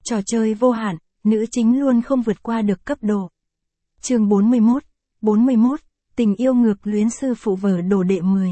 Trò chơi vô hạn, nữ chính luôn không vượt qua được cấp độ. Chương 41, tình yêu ngược luyến sư phụ vở đồ đệ 10.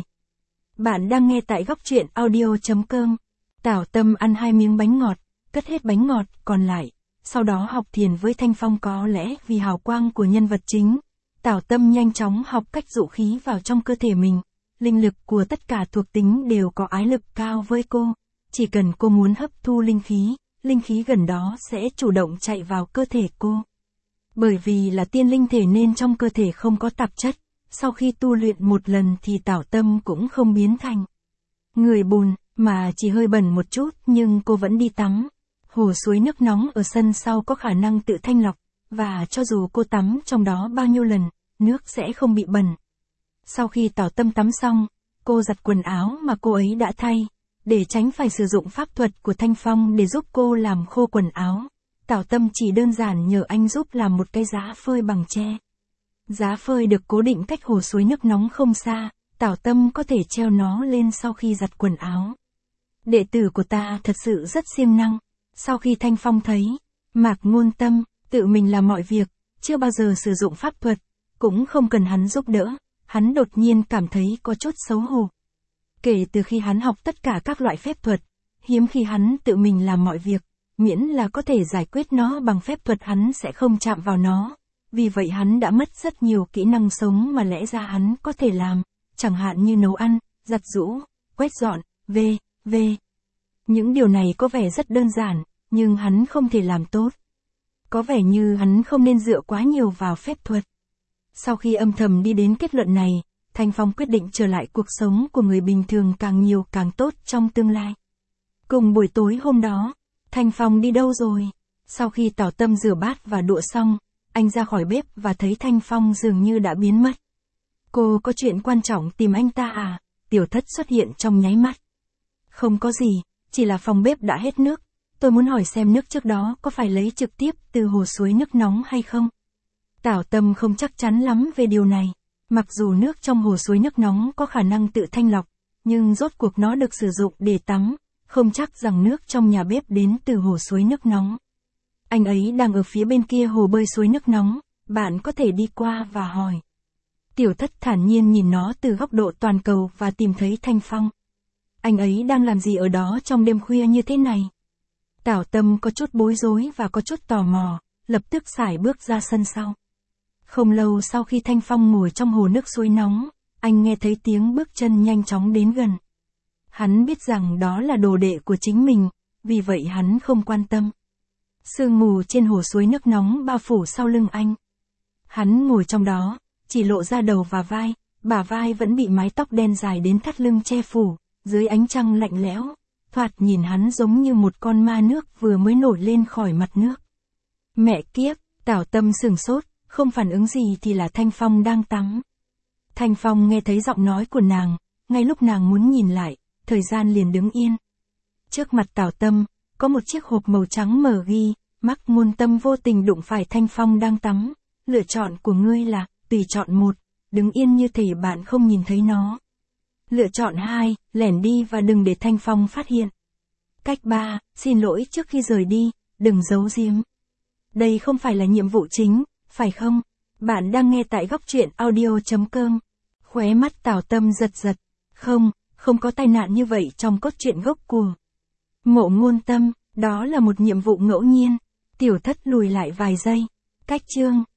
Bạn đang nghe tại góc truyện audio.com. Tảo Tâm ăn 2 miếng bánh ngọt, cất hết bánh ngọt còn lại, sau đó học thiền với Thanh Phong. Có lẽ vì hào quang của nhân vật chính, Tảo Tâm nhanh chóng học cách dụ khí vào trong cơ thể mình. Linh lực của tất cả thuộc tính đều có ái lực cao với cô. Chỉ cần cô muốn hấp thu linh khí gần đó sẽ chủ động chạy vào cơ thể cô. Bởi vì là tiên linh thể nên trong cơ thể không có tạp chất, sau khi tu luyện một lần thì Tảo Tâm cũng không biến thành người bùn, mà chỉ hơi bẩn một chút, nhưng cô vẫn đi tắm. Hồ suối nước nóng ở sân sau có khả năng tự thanh lọc, và cho dù cô tắm trong đó bao nhiêu lần, nước sẽ không bị bẩn. Sau khi Tảo Tâm tắm xong, cô giặt quần áo mà cô ấy đã thay, để tránh phải sử dụng pháp thuật của Thanh Phong để giúp cô làm khô quần áo. Tảo Tâm chỉ đơn giản nhờ anh giúp làm một cái giá phơi bằng tre. Giá phơi được cố định cách hồ suối nước nóng không xa, Tảo Tâm có thể treo nó lên sau khi giặt quần áo. Đệ tử của ta thật sự rất siêng năng. Sau khi Thanh Phong thấy Mạc Ngôn Tâm tự mình làm mọi việc, chưa bao giờ sử dụng pháp thuật, cũng không cần hắn giúp đỡ, hắn đột nhiên cảm thấy có chút xấu hổ. Kể từ khi hắn học tất cả các loại phép thuật, hiếm khi hắn tự mình làm mọi việc, miễn là có thể giải quyết nó bằng phép thuật hắn sẽ không chạm vào nó. Vì vậy hắn đã mất rất nhiều kỹ năng sống mà lẽ ra hắn có thể làm, chẳng hạn như nấu ăn, giặt giũ, quét dọn, v.v. Những điều này có vẻ rất đơn giản, nhưng hắn không thể làm tốt. Có vẻ như hắn không nên dựa quá nhiều vào phép thuật. Sau khi âm thầm đi đến kết luận này, Thanh Phong quyết định trở lại cuộc sống của người bình thường càng nhiều càng tốt trong tương lai. Cùng buổi tối hôm đó, Thanh Phong đi đâu rồi? Sau khi Tảo Tâm rửa bát và đũa xong, anh ra khỏi bếp và thấy Thanh Phong dường như đã biến mất. Cô có chuyện quan trọng tìm anh ta à? Tiểu Thất xuất hiện trong nháy mắt. Không có gì, chỉ là phòng bếp đã hết nước. Tôi muốn hỏi xem nước trước đó có phải lấy trực tiếp từ hồ suối nước nóng hay không? Tảo Tâm không chắc chắn lắm về điều này. Mặc dù nước trong hồ suối nước nóng có khả năng tự thanh lọc, nhưng rốt cuộc nó được sử dụng để tắm, không chắc rằng nước trong nhà bếp đến từ hồ suối nước nóng. Anh ấy đang ở phía bên kia hồ bơi suối nước nóng, bạn có thể đi qua và hỏi. Tiểu Thất thản nhiên nhìn nó từ góc độ toàn cầu và tìm thấy Thanh Phong. Anh ấy đang làm gì ở đó trong đêm khuya như thế này? Tảo Tâm có chút bối rối và có chút tò mò, lập tức sải bước ra sân sau. Không lâu sau khi Thanh Phong ngồi trong hồ nước suối nóng, anh nghe thấy tiếng bước chân nhanh chóng đến gần. Hắn biết rằng đó là đồ đệ của chính mình, vì vậy hắn không quan tâm. Sương mù trên hồ suối nước nóng bao phủ sau lưng anh. Hắn ngồi trong đó, chỉ lộ ra đầu và vai, bả vai vẫn bị mái tóc đen dài đến thắt lưng che phủ, dưới ánh trăng lạnh lẽo, thoạt nhìn hắn giống như một con ma nước vừa mới nổi lên khỏi mặt nước. Mẹ kiếp, Tảo Tâm sửng sốt, không phản ứng gì thì là Thanh Phong đang tắm. Thanh Phong nghe thấy giọng nói của nàng, ngay lúc nàng muốn nhìn lại, thời gian liền đứng yên. Trước mặt Tảo Tâm, có một chiếc hộp màu trắng mở ghi, Mạc Ngôn Tâm vô tình đụng phải Thanh Phong đang tắm. Lựa chọn của ngươi là, tùy chọn 1, đứng yên như thể bạn không nhìn thấy nó. Lựa chọn 2, lẻn đi và đừng để Thanh Phong phát hiện. Cách 3, xin lỗi trước khi rời đi, đừng giấu giếm. Đây không phải là nhiệm vụ chính, phải không? Bạn đang nghe tại góc truyện audio.com. Khóe mắt Tảo Tâm giật giật. Không có tai nạn như vậy trong cốt truyện gốc của Mộ Ngôn Tâm, đó là một nhiệm vụ ngẫu nhiên. Tiểu Thất lùi lại vài giây. Cách chương